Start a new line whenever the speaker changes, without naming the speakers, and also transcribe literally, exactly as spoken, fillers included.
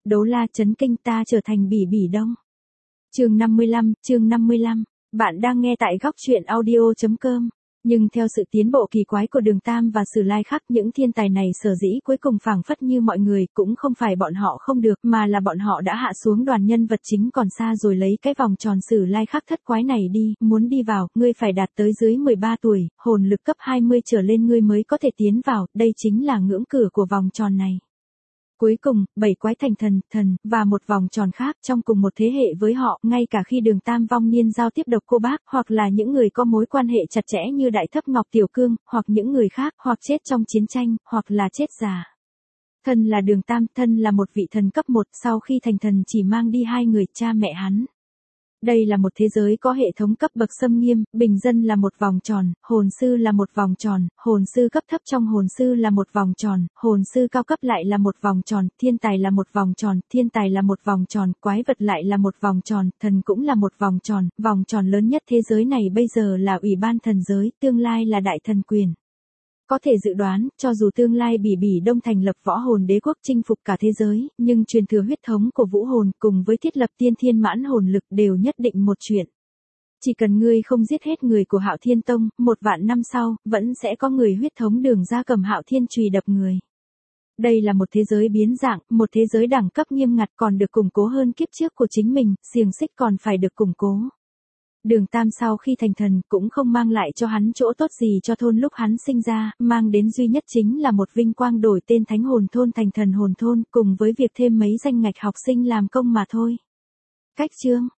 Đấu la chấn kinh ta trở thành Bỉ Bỉ Đông. Chương năm mươi lăm, chương năm mươi lăm. Bạn đang nghe tại góc truyện audio chấm com. Nhưng theo sự tiến bộ kỳ quái của Đường Tam và Sử Lai Khắc, những thiên tài này sở dĩ cuối cùng phảng phất như mọi người, cũng không phải bọn họ không được, mà là bọn họ đã hạ xuống đoàn nhân vật chính còn xa rồi lấy cái vòng tròn Sử Lai Khắc thất quái này đi, muốn đi vào, ngươi phải đạt tới dưới mười ba tuổi, hồn lực cấp hai mươi trở lên ngươi mới có thể tiến vào, đây chính là ngưỡng cửa của vòng tròn này. Cuối cùng, bảy quái thành thần, thần, và một vòng tròn khác trong cùng một thế hệ với họ, ngay cả khi Đường Tam vong niên giao tiếp độc cô bác, hoặc là những người có mối quan hệ chặt chẽ như Đại Thấp Ngọc Tiểu Cương, hoặc những người khác, hoặc chết trong chiến tranh, hoặc là chết già. Thần là Đường Tam, thân là một vị thần cấp một, sau khi thành thần chỉ mang đi hai người, cha mẹ hắn. Đây là một thế giới có hệ thống cấp bậc xâm nghiêm, bình dân là một vòng tròn, hồn sư là một vòng tròn, hồn sư cấp thấp trong hồn sư là một vòng tròn, hồn sư cao cấp lại là một vòng tròn, thiên tài là một vòng tròn, thiên tài là một vòng tròn, quái vật lại là một vòng tròn, thần cũng là một vòng tròn, vòng tròn lớn nhất thế giới này bây giờ là Ủy ban thần giới, tương lai là Đại Thần Quyền. Có thể dự đoán, cho dù tương lai Bỉ Bỉ Đông thành lập võ hồn đế quốc chinh phục cả thế giới, nhưng truyền thừa huyết thống của vũ hồn cùng với thiết lập tiên thiên mãn hồn lực đều nhất định một chuyện. Chỉ cần ngươi không giết hết người của Hạo Thiên Tông, một vạn năm sau, vẫn sẽ có người huyết thống Đường ra cầm Hạo Thiên chùy đập người. Đây là một thế giới biến dạng, một thế giới đẳng cấp nghiêm ngặt còn được củng cố hơn kiếp trước của chính mình, xiềng xích còn phải được củng cố. Đường Tam sau khi thành thần cũng không mang lại cho hắn chỗ tốt gì cho thôn lúc hắn sinh ra, mang đến duy nhất chính là một vinh quang đổi tên Thánh Hồn Thôn thành Thần Hồn Thôn, cùng với việc thêm mấy danh ngạch học sinh làm công mà thôi. Cách chương,